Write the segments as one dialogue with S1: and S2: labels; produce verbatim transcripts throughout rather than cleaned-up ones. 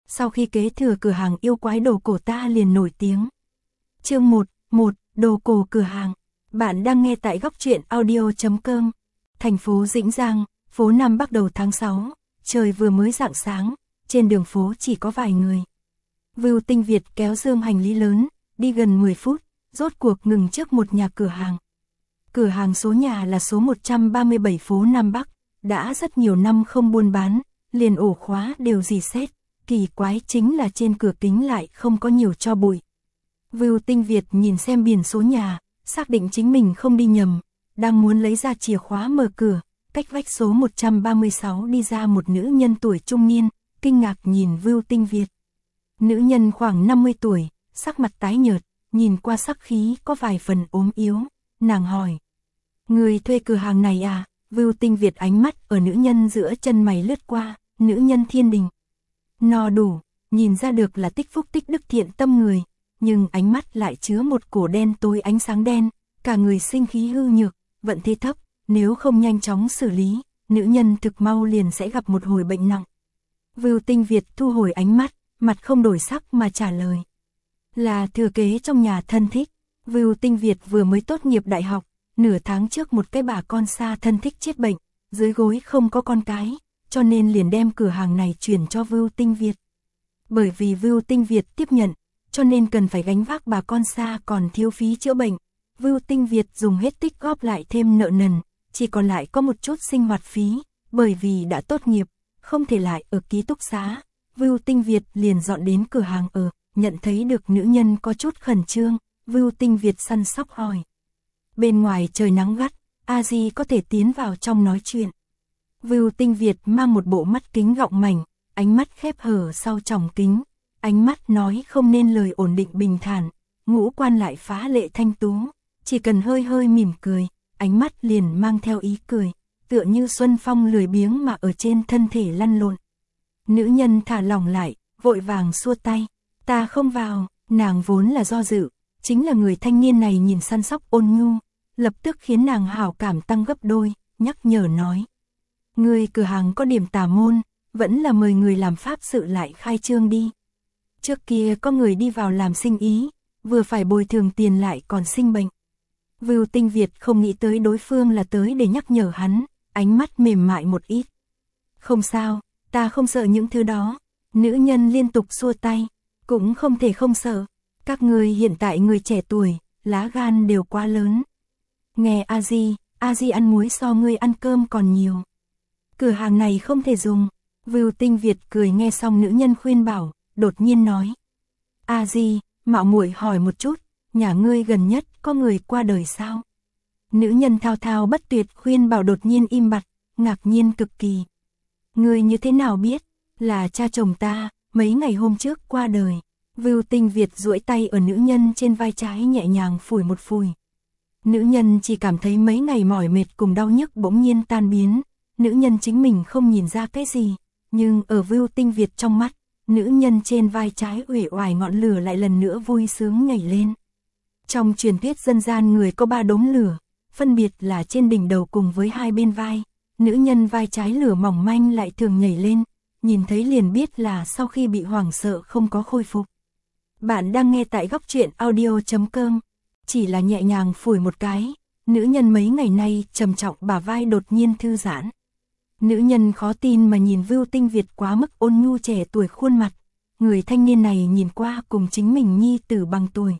S1: sau khi kế thừa cửa hàng yêu quái đồ cổ ta liền nổi tiếng. Chương một, một, đồ cổ cửa hàng. Bạn đang nghe tại góc truyện audio chấm com. Thành phố Dĩnh Giang, phố Nam Bắc đầu tháng sáu, trời vừa mới rạng sáng, trên đường phố chỉ có vài người. Vưu Tinh Việt kéo dương hành lý lớn, đi gần mười phút, rốt cuộc ngừng trước một nhà cửa hàng. Cửa hàng số nhà là số một trăm ba mươi bảy phố Nam Bắc, đã rất nhiều năm không buôn bán, liền ổ khóa đều rỉ sét, kỳ quái chính là trên cửa kính lại không có nhiều tro bụi. Vưu Tinh Việt nhìn xem biển số nhà, xác định chính mình không đi nhầm, đang muốn lấy ra chìa khóa mở cửa, cách vách số một trăm ba mươi sáu đi ra một nữ nhân tuổi trung niên, kinh ngạc nhìn Vưu Tinh Việt. Nữ nhân khoảng năm mươi tuổi, sắc mặt tái nhợt, nhìn qua sắc khí có vài phần ốm yếu, nàng hỏi: "Người thuê cửa hàng này à?" Vưu Tinh Việt ánh mắt ở nữ nhân giữa chân mày lướt qua, nữ nhân Thiên Đình. No đủ, nhìn ra được là tích phúc tích đức thiện tâm người, nhưng ánh mắt lại chứa một cổ đen tối ánh sáng đen, cả người sinh khí hư nhược, vận thế thấp, nếu không nhanh chóng xử lý, nữ nhân thực mau liền sẽ gặp một hồi bệnh nặng. Vưu Tinh Việt thu hồi ánh mắt, mặt không đổi sắc mà trả lời: "Là thừa kế trong nhà thân thích." Vưu Tinh Việt vừa mới tốt nghiệp đại học, nửa tháng trước một cái bà con xa thân thích chết bệnh, dưới gối không có con cái, cho nên liền đem cửa hàng này chuyển cho Vưu Tinh Việt. Bởi vì Vưu Tinh Việt tiếp nhận, cho nên cần phải gánh vác bà con xa còn thiếu phí chữa bệnh. Vưu Tinh Việt dùng hết tích góp lại thêm nợ nần, chỉ còn lại có một chút sinh hoạt phí, bởi vì đã tốt nghiệp, không thể lại ở ký túc xá. Vưu Tinh Việt liền dọn đến cửa hàng ở, nhận thấy được nữ nhân có chút khẩn trương, Vưu Tinh Việt săn sóc hỏi: "Bên ngoài trời nắng gắt, a di có thể tiến vào trong nói chuyện?" Vưu Tinh Việt mang một bộ mắt kính gọng mảnh, ánh mắt khép hở sau tròng kính, ánh mắt nói không nên lời ổn định bình thản, ngũ quan lại phá lệ thanh tú, chỉ cần hơi hơi mỉm cười, ánh mắt liền mang theo ý cười, tựa như xuân phong lười biếng mà ở trên thân thể lăn lộn. Nữ nhân thả lỏng lại, vội vàng xua tay: "Ta không vào." Nàng vốn là do dự, chính là người thanh niên này nhìn săn sóc ôn nhu, lập tức khiến nàng hảo cảm tăng gấp đôi, nhắc nhở nói: "Người cửa hàng có điểm tà môn, vẫn là mời người làm pháp sự lại khai trương đi. Trước kia có người đi vào làm sinh ý, vừa phải bồi thường tiền lại còn sinh bệnh." Vưu Tinh Việt không nghĩ tới đối phương là tới để nhắc nhở hắn, ánh mắt mềm mại một ít. "Không sao, ta không sợ những thứ đó." Nữ nhân liên tục xua tay: "Cũng không thể không sợ. Các người hiện tại người trẻ tuổi, lá gan đều quá lớn. Nghe a di, a di ăn muối so ngươi ăn cơm còn nhiều. Cửa hàng này không thể dùng." Vưu Tinh Việt cười nghe xong nữ nhân khuyên bảo, đột nhiên nói: "A di, mạo muội hỏi một chút, nhà ngươi gần nhất có người qua đời sao?" Nữ nhân thao thao bất tuyệt khuyên bảo đột nhiên im bặt, ngạc nhiên cực kỳ: "Ngươi như thế nào biết?" "Là cha chồng ta, mấy ngày hôm trước qua đời." Vưu Tinh Việt duỗi tay ở nữ nhân trên vai trái nhẹ nhàng phủi một phủi. Nữ nhân chỉ cảm thấy mấy ngày mỏi mệt cùng đau nhức bỗng nhiên tan biến, nữ nhân chính mình không nhìn ra cái gì, nhưng ở Vưu Tinh Việt trong mắt, nữ nhân trên vai trái uể oải ngọn lửa lại lần nữa vui sướng nhảy lên. Trong truyền thuyết dân gian người có ba đốm lửa, phân biệt là trên đỉnh đầu cùng với hai bên vai, nữ nhân vai trái lửa mỏng manh lại thường nhảy lên, nhìn thấy liền biết là sau khi bị hoảng sợ không có khôi phục. Bạn đang nghe tại góc truyện audio chấm com. Chỉ là nhẹ nhàng phủi một cái, nữ nhân mấy ngày nay trầm trọng bả vai đột nhiên thư giãn. Nữ nhân khó tin mà nhìn Vưu Tinh Việt quá mức ôn nhu trẻ tuổi khuôn mặt, người thanh niên này nhìn qua cùng chính mình nhi tử bằng tuổi.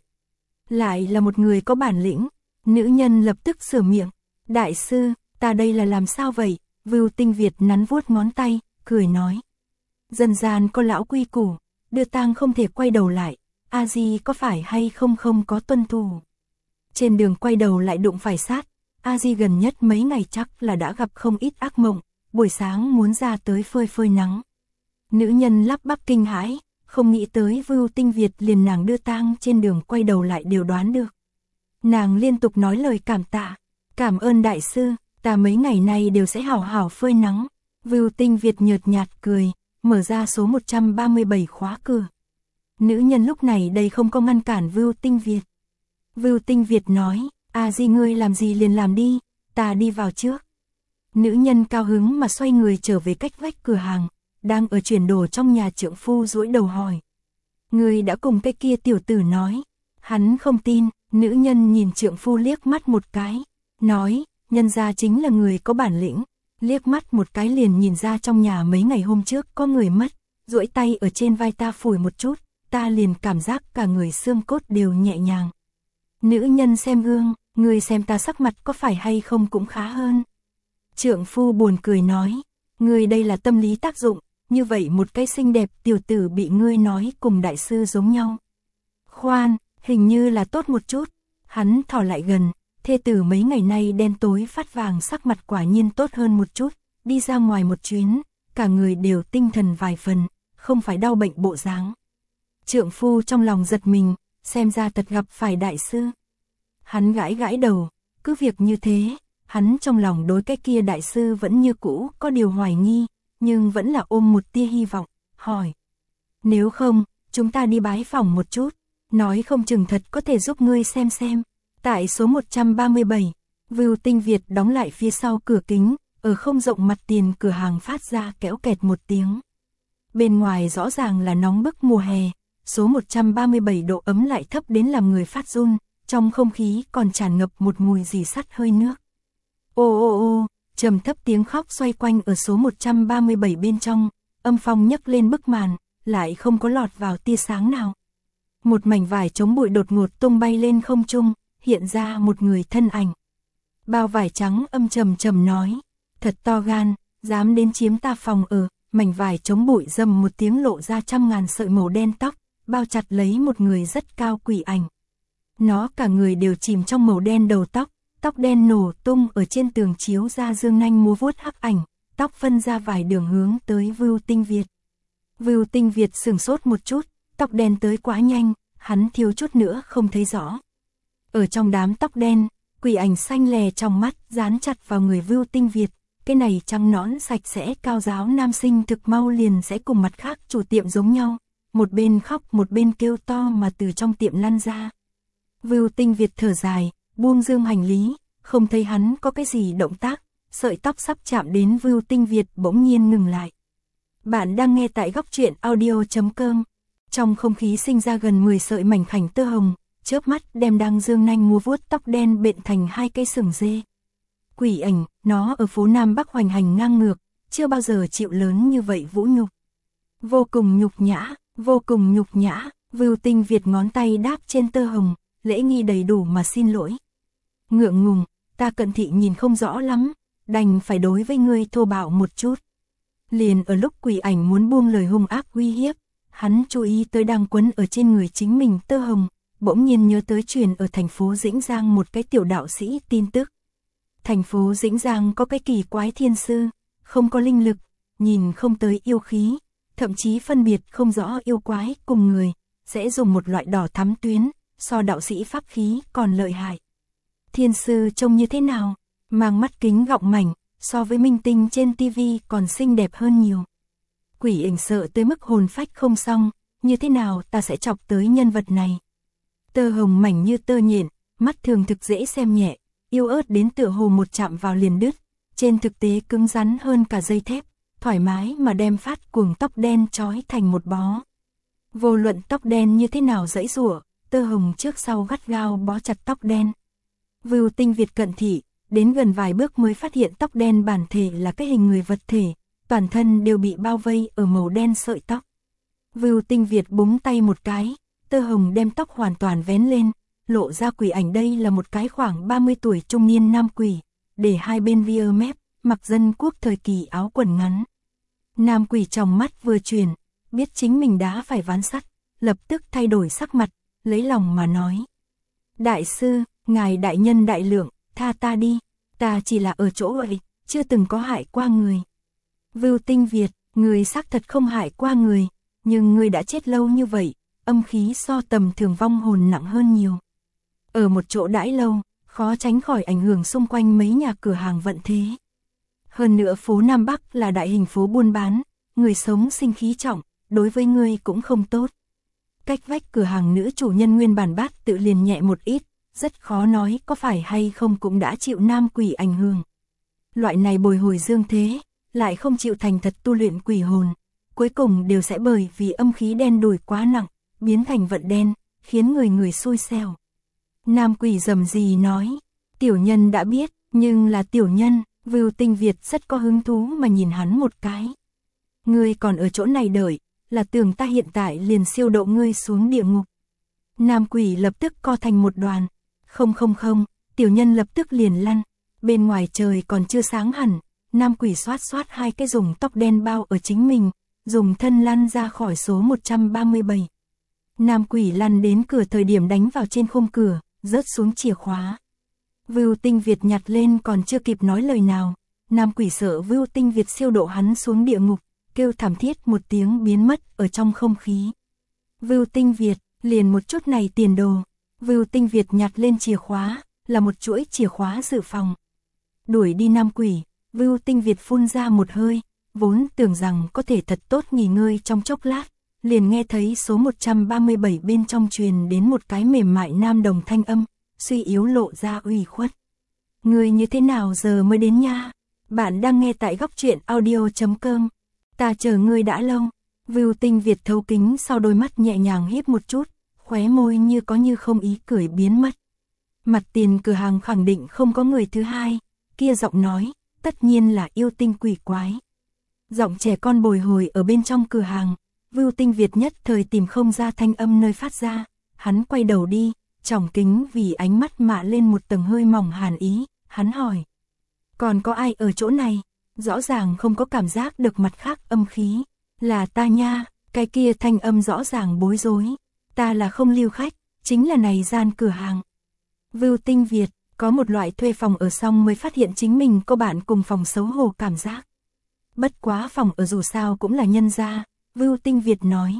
S1: Lại là một người có bản lĩnh, nữ nhân lập tức sửa miệng: "Đại sư, ta đây là làm sao vậy?" Vưu Tinh Việt nắn vuốt ngón tay, cười nói: "Dân gian có lão quy củ, đưa tang không thể quay đầu lại, a di có phải hay không không có tuân thủ. Trên đường quay đầu lại đụng phải sát, a di gần nhất mấy ngày chắc là đã gặp không ít ác mộng, buổi sáng muốn ra tới phơi phơi nắng." Nữ nhân lắp bắp kinh hãi, không nghĩ tới Vưu Tinh Việt liền nàng đưa tang trên đường quay đầu lại đều đoán được. Nàng liên tục nói lời cảm tạ: "Cảm ơn đại sư, ta mấy ngày nay đều sẽ hảo hảo phơi nắng." Vưu Tinh Việt nhợt nhạt cười, mở ra số một trăm ba mươi bảy khóa cửa. Nữ nhân lúc này đây không có ngăn cản Vưu Tinh Việt. Vưu Tinh Việt nói: "A di ngươi làm gì liền làm đi, ta đi vào trước." Nữ nhân cao hứng mà xoay người trở về cách vách cửa hàng, đang ở chuyển đồ trong nhà trượng phu duỗi đầu hỏi. Người đã cùng cái kia tiểu tử nói. Hắn không tin, nữ nhân nhìn trượng phu liếc mắt một cái, nói, nhân gia chính là người có bản lĩnh, liếc mắt một cái liền nhìn ra trong nhà mấy ngày hôm trước có người mất, duỗi tay ở trên vai ta phủi một chút, ta liền cảm giác cả người xương cốt đều nhẹ nhàng. Nữ nhân xem gương, người xem ta sắc mặt có phải hay không cũng khá hơn. Trượng phu buồn cười nói, người đây là tâm lý tác dụng, như vậy một cái xinh đẹp tiểu tử bị ngươi nói cùng đại sư giống nhau. Khoan, hình như là tốt một chút, hắn thò lại gần, thê tử mấy ngày nay đen tối phát vàng sắc mặt quả nhiên tốt hơn một chút, đi ra ngoài một chuyến, cả người đều tinh thần vài phần, không phải đau bệnh bộ dáng. Trượng phu trong lòng giật mình, xem ra thật gặp phải đại sư. Hắn gãi gãi đầu, cứ việc như thế, hắn trong lòng đối cái kia đại sư vẫn như cũ có điều hoài nghi, nhưng vẫn là ôm một tia hy vọng, hỏi. Nếu không, chúng ta đi bái phỏng một chút, nói không chừng thật có thể giúp ngươi xem xem. Tại số một trăm ba mươi bảy, Vưu Tinh Việt đóng lại phía sau cửa kính, ở không rộng mặt tiền cửa hàng phát ra kéo kẹt một tiếng. Bên ngoài rõ ràng là nóng bức mùa hè, số một trăm ba mươi bảy độ ấm lại thấp đến làm người phát run, trong không khí còn tràn ngập một mùi rỉ sắt hơi nước. Ô ô ô, trầm thấp tiếng khóc xoay quanh ở số một trăm ba mươi bảy bên trong, âm phong nhấc lên bức màn, lại không có lọt vào tia sáng nào. Một mảnh vải chống bụi đột ngột tung bay lên không trung, hiện ra một người thân ảnh. Bao vải trắng âm trầm trầm nói, thật to gan, dám đến chiếm ta phòng ở, mảnh vải chống bụi rầm một tiếng lộ ra trăm ngàn sợi màu đen tóc, bao chặt lấy một người rất cao quỷ ảnh. Nó cả người đều chìm trong màu đen đầu tóc, tóc đen nổ tung ở trên tường chiếu ra dương nanh múa vuốt hắc ảnh, tóc phân ra vài đường hướng tới Vưu Tinh Việt. Vưu Tinh Việt sửng sốt một chút, tóc đen tới quá nhanh, hắn thiếu chút nữa không thấy rõ. Ở trong đám tóc đen, quỷ ảnh xanh lè trong mắt dán chặt vào người Vưu Tinh Việt, cái này trắng nõn sạch sẽ cao giáo nam sinh thực mau liền sẽ cùng mặt khác chủ tiệm giống nhau, một bên khóc một bên kêu to mà từ trong tiệm lăn ra. Vưu Tinh Việt thở dài, buông dương hành lý, không thấy hắn có cái gì động tác, sợi tóc sắp chạm đến Vưu Tinh Việt bỗng nhiên ngừng lại. Bạn đang nghe tại góc truyện audio chấm com. Trong không khí sinh ra gần mười sợi mảnh khảnh tơ hồng, chớp mắt đem đang dương nanh múa vuốt tóc đen bện thành hai cây sừng dê. Quỷ ảnh, nó ở phố Nam Bắc hoành hành ngang ngược, chưa bao giờ chịu lớn như vậy vũ nhục. Vô cùng nhục nhã, vô cùng nhục nhã, Vưu Tinh Việt ngón tay đáp trên tơ hồng, lễ nghi đầy đủ mà xin lỗi. Ngượng ngùng, ta cận thị nhìn không rõ lắm, đành phải đối với ngươi thô bạo một chút. Liền ở lúc quỷ ảnh muốn buông lời hung ác uy hiếp, hắn chú ý tới đang quấn ở trên người chính mình tơ hồng, bỗng nhiên nhớ tới truyền ở thành phố Dĩnh Giang một cái tiểu đạo sĩ tin tức. Thành phố Dĩnh Giang có cái kỳ quái thiên sư, không có linh lực, nhìn không tới yêu khí, thậm chí phân biệt không rõ yêu quái cùng người, sẽ dùng một loại đỏ thắm tuyến, so đạo sĩ pháp khí còn lợi hại. Thiên sư trông như thế nào? Mang mắt kính gọng mảnh, so với minh tinh trên tivi còn xinh đẹp hơn nhiều. Quỷ ảnh sợ tới mức hồn phách không xong, như thế nào ta sẽ chọc tới nhân vật này? Tơ hồng mảnh như tơ nhện, mắt thường thực dễ xem nhẹ, yêu ớt đến tựa hồ một chạm vào liền đứt, trên thực tế cứng rắn hơn cả dây thép, thoải mái mà đem phát cuồng tóc đen trói thành một bó. Vô luận tóc đen như thế nào giãy giụa, tơ hồng trước sau gắt gao bó chặt tóc đen. Vưu Tinh Việt cận thị, đến gần vài bước mới phát hiện tóc đen bản thể là cái hình người vật thể, toàn thân đều bị bao vây ở màu đen sợi tóc. Vưu Tinh Việt búng tay một cái, tơ hồng đem tóc hoàn toàn vén lên, lộ ra quỷ ảnh đây là một cái khoảng ba mươi tuổi trung niên nam quỷ, để hai bên via mép, mặc dân quốc thời kỳ áo quần ngắn. Nam quỷ trong mắt vừa chuyển, biết chính mình đã phải ván sắt, lập tức thay đổi sắc mặt, lấy lòng mà nói. Đại sư, ngài đại nhân đại lượng, tha ta đi, ta chỉ là ở chỗ ấy, chưa từng có hại qua người. Vưu Tinh Việt, người xác thật không hại qua người, nhưng người đã chết lâu như vậy, âm khí so tầm thường vong hồn nặng hơn nhiều. Ở một chỗ đãi lâu, khó tránh khỏi ảnh hưởng xung quanh mấy nhà cửa hàng vận thế. Hơn nữa phố Nam Bắc là đại hình phố buôn bán, người sống sinh khí trọng, đối với người cũng không tốt. Cách vách cửa hàng nữ chủ nhân nguyên bản bát tự liền nhẹ một ít, rất khó nói có phải hay không cũng đã chịu nam quỷ ảnh hưởng. Loại này bồi hồi dương thế, lại không chịu thành thật tu luyện quỷ hồn, cuối cùng đều sẽ bởi vì âm khí đen đủi quá nặng, biến thành vận đen, khiến người người xui xẻo. Nam quỷ rầm rì nói, tiểu nhân đã biết, nhưng là tiểu nhân. Vưu Tinh Việt rất có hứng thú mà nhìn hắn một cái. Ngươi còn ở chỗ này đợi, là tưởng ta hiện tại liền siêu độ ngươi xuống địa ngục. Nam quỷ lập tức co thành một đoàn. Không không không, tiểu nhân lập tức liền lăn. Bên ngoài trời còn chưa sáng hẳn, nam quỷ xoát xoát hai cái dùng tóc đen bao ở chính mình, dùng thân lăn ra khỏi số một trăm ba mươi bảy. Nam quỷ lăn đến cửa thời điểm đánh vào trên khung cửa, rớt xuống chìa khóa. Vưu Tinh Việt nhặt lên còn chưa kịp nói lời nào, nam quỷ sợ Vưu Tinh Việt siêu độ hắn xuống địa ngục, kêu thảm thiết một tiếng biến mất ở trong không khí. Vưu Tinh Việt, liền một chút này tiền đồ. Vưu Tinh Việt nhặt lên chìa khóa, là một chuỗi chìa khóa dự phòng. Đuổi đi nam quỷ, Vưu Tinh Việt phun ra một hơi, vốn tưởng rằng có thể thật tốt nghỉ ngơi trong chốc lát, liền nghe thấy số một trăm ba mươi bảy bên trong truyền đến một cái mềm mại nam đồng thanh âm, suy yếu lộ ra ủy khuất. Ngươi như thế nào giờ mới đến nha? Bạn đang nghe tại góc truyện audio chấm com. Ta chờ ngươi đã lâu. Vưu Tinh Việt thấu kính sau đôi mắt nhẹ nhàng híp một chút, khóe môi như có như không ý cười biến mất. Mặt tiền cửa hàng khẳng định không có người thứ hai, kia giọng nói, tất nhiên là yêu tinh quỷ quái. Giọng trẻ con bồi hồi ở bên trong cửa hàng, Vưu Tinh Việt nhất thời tìm không ra thanh âm nơi phát ra, hắn quay đầu đi, tròng kính vì ánh mắt mạ lên một tầng hơi mỏng hàn ý, hắn hỏi. Còn có ai ở chỗ này? Rõ ràng không có cảm giác được mặt khác âm khí. Là ta nha, cái kia thanh âm rõ ràng bối rối. Ta là không lưu khách, chính là này gian cửa hàng. Vưu Tinh Việt, có một loại thuê phòng ở xong mới phát hiện chính mình có bạn cùng phòng xấu hổ cảm giác. Bất quá phòng ở dù sao cũng là nhân gia, Vưu Tinh Việt nói.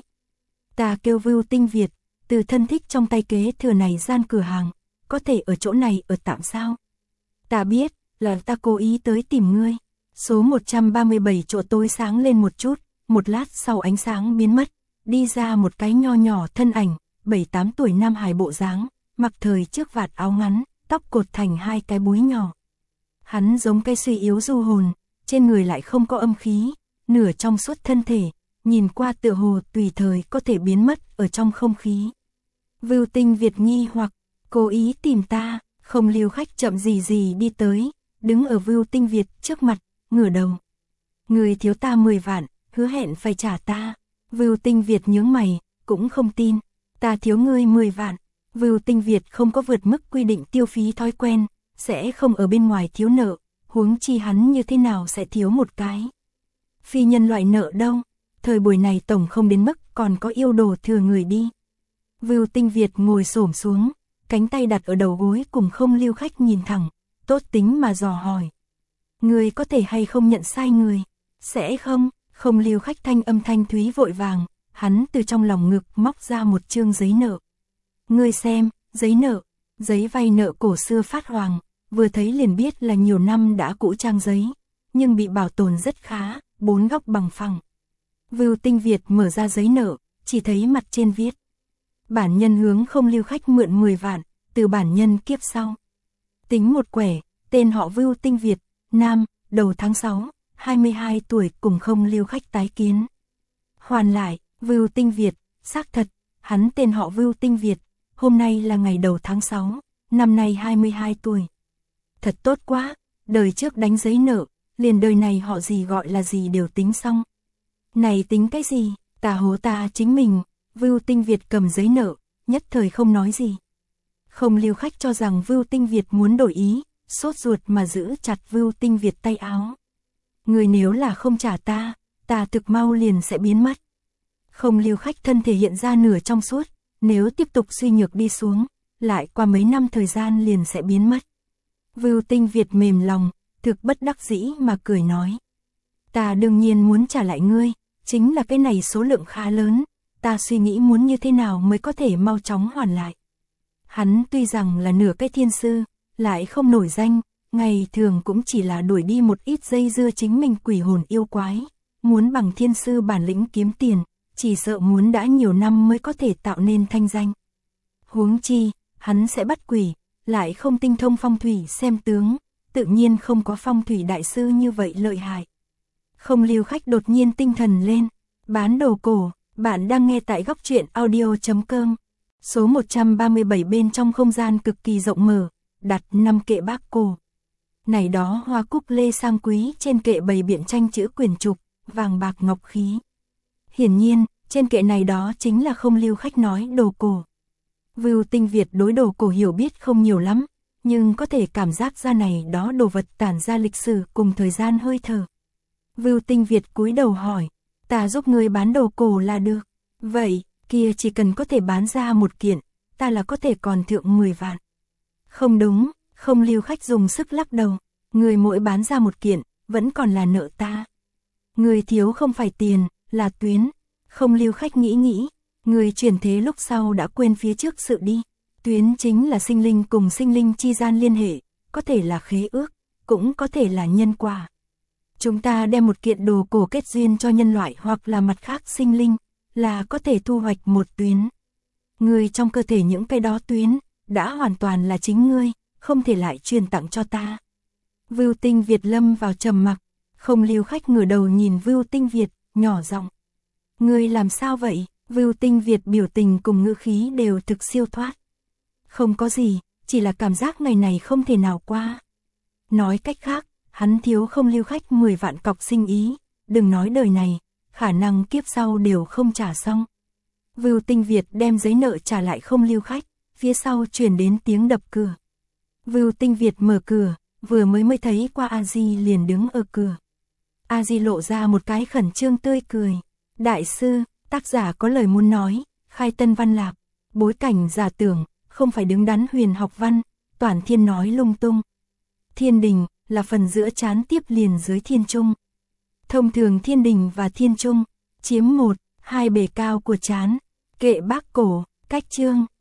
S1: Ta kêu Vưu Tinh Việt, từ thân thích trong tay kế thừa này gian cửa hàng, có thể ở chỗ này ở tạm sao? Ta biết, là ta cố ý tới tìm ngươi. Số một trăm ba mươi bảy chỗ tối sáng lên một chút, một lát sau ánh sáng biến mất, đi ra một cái nho nhỏ thân ảnh, bảy tám tuổi nam hài bộ dáng, mặc thời trước vạt áo ngắn, tóc cột thành hai cái búi nhỏ. Hắn giống cây suy yếu du hồn, trên người lại không có âm khí, nửa trong suốt thân thể, nhìn qua tựa hồ tùy thời có thể biến mất ở trong không khí. Vưu Tinh Việt nghi hoặc, cố ý tìm ta, không lưu khách chậm gì gì đi tới, đứng ở Vưu Tinh Việt trước mặt, ngửa đầu. Người thiếu ta mười vạn, hứa hẹn phải trả ta. Vưu Tinh Việt nhướng mày, cũng không tin. Ta thiếu ngươi mười vạn. Vưu Tinh Việt không có vượt mức quy định tiêu phí thói quen, sẽ không ở bên ngoài thiếu nợ, huống chi hắn như thế nào sẽ thiếu một cái. Phi nhân loại nợ đâu, thời buổi này tổng không đến mức còn có yêu đồ thừa người đi. Vưu Tinh Việt ngồi xổm xuống, cánh tay đặt ở đầu gối cùng không lưu khách nhìn thẳng, tốt tính mà dò hỏi. Người có thể hay không nhận sai người? Sẽ không, không lưu khách thanh âm thanh thúy vội vàng, hắn từ trong lòng ngực móc ra một chương giấy nợ. Ngươi xem, giấy nợ, giấy vay nợ cổ xưa phát hoàng, vừa thấy liền biết là nhiều năm đã cũ trang giấy, nhưng bị bảo tồn rất khá, bốn góc bằng phẳng. Vưu Tinh Việt mở ra giấy nợ, chỉ thấy mặt trên viết. Bản nhân hướng không lưu khách mượn mười vạn, từ bản nhân kiếp sau. Tính một quẻ, tên họ Vưu Tinh Việt, nam, đầu tháng sáu, hai mươi hai tuổi cùng không lưu khách tái kiến. Hoàn lại, Vưu Tinh Việt, xác thật, hắn tên họ Vưu Tinh Việt, hôm nay là ngày đầu tháng sáu, năm nay hai mươi hai tuổi. Thật tốt quá, đời trước đánh giấy nợ, liền đời này họ gì gọi là gì đều tính xong. Này tính cái gì, ta hố ta chính mình. Vưu Tinh Việt cầm giấy nợ, nhất thời không nói gì. Không lưu khách cho rằng Vưu Tinh Việt muốn đổi ý, sốt ruột mà giữ chặt Vưu Tinh Việt tay áo. Người nếu là không trả ta, ta thực mau liền sẽ biến mất. Không lưu khách thân thể hiện ra nửa trong suốt, nếu tiếp tục suy nhược đi xuống, lại qua mấy năm thời gian liền sẽ biến mất. Vưu Tinh Việt mềm lòng, thực bất đắc dĩ mà cười nói. Ta đương nhiên muốn trả lại ngươi, chính là cái này số lượng khá lớn. Ta suy nghĩ muốn như thế nào mới có thể mau chóng hoàn lại. Hắn tuy rằng là nửa cái thiên sư, lại không nổi danh, ngày thường cũng chỉ là đuổi đi một ít dây dưa chính mình quỷ hồn yêu quái. Muốn bằng thiên sư bản lĩnh kiếm tiền, chỉ sợ muốn đã nhiều năm mới có thể tạo nên thanh danh. Huống chi, hắn sẽ bắt quỷ, lại không tinh thông phong thủy xem tướng, tự nhiên không có phong thủy đại sư như vậy lợi hại. Không lưu khách đột nhiên tinh thần lên. Bán đồ cổ, bạn đang nghe tại góc truyện audio chấm com. Số một trăm ba mươi bảy bên trong không gian cực kỳ rộng mở, đặt năm kệ bác cổ. Này đó hoa cúc lê sang quý trên kệ bày biện tranh chữ quyển trục, vàng bạc ngọc khí. Hiển nhiên, trên kệ này đó chính là không lưu khách nói đồ cổ. Vưu Tinh Việt đối đồ cổ hiểu biết không nhiều lắm, nhưng có thể cảm giác ra này đó đồ vật tản ra lịch sử cùng thời gian hơi thở. Vưu Tinh Việt cúi đầu hỏi, ta giúp ngươi bán đồ cổ là được. Vậy, kia chỉ cần có thể bán ra một kiện, ta là có thể còn thượng mười vạn. Không đúng, không lưu khách dùng sức lắc đầu, người mỗi bán ra một kiện, vẫn còn là nợ ta. Người thiếu không phải tiền, là tuyến. Không lưu khách nghĩ nghĩ, người chuyển thế lúc sau đã quên phía trước sự đi. Tuyến chính là sinh linh cùng sinh linh chi gian liên hệ, có thể là khế ước, cũng có thể là nhân quả. Chúng ta đem một kiện đồ cổ kết duyên cho nhân loại hoặc là mặt khác sinh linh, là có thể thu hoạch một tuyến. Người trong cơ thể những cái đó tuyến, đã hoàn toàn là chính ngươi, không thể lại truyền tặng cho ta. Vưu Tinh Việt lâm vào trầm mặc, không lưu khách ngửa đầu nhìn Vưu Tinh Việt, nhỏ giọng. Ngươi làm sao vậy? Vưu Tinh Việt biểu tình cùng ngữ khí đều thực siêu thoát. Không có gì, chỉ là cảm giác ngày này không thể nào qua. Nói cách khác, hắn thiếu không lưu khách mười vạn cọc sinh ý, đừng nói đời này, khả năng kiếp sau đều không trả xong. Vưu Tinh Việt đem giấy nợ trả lại không lưu khách, phía sau truyền đến tiếng đập cửa. Vưu Tinh Việt mở cửa, vừa mới mới thấy qua A Di liền đứng ở cửa. A Di lộ ra một cái khẩn trương tươi cười. Đại sư, tác giả có lời muốn nói, khai tân văn lạc, bối cảnh giả tưởng, không phải đứng đắn huyền học văn, toàn thiên nói lung tung. Thiên đình là phần giữa chán tiếp liền dưới thiên trung. Thông thường thiên đình và thiên trung chiếm một, hai bề cao của chán. Kệ bác cổ, cách chương,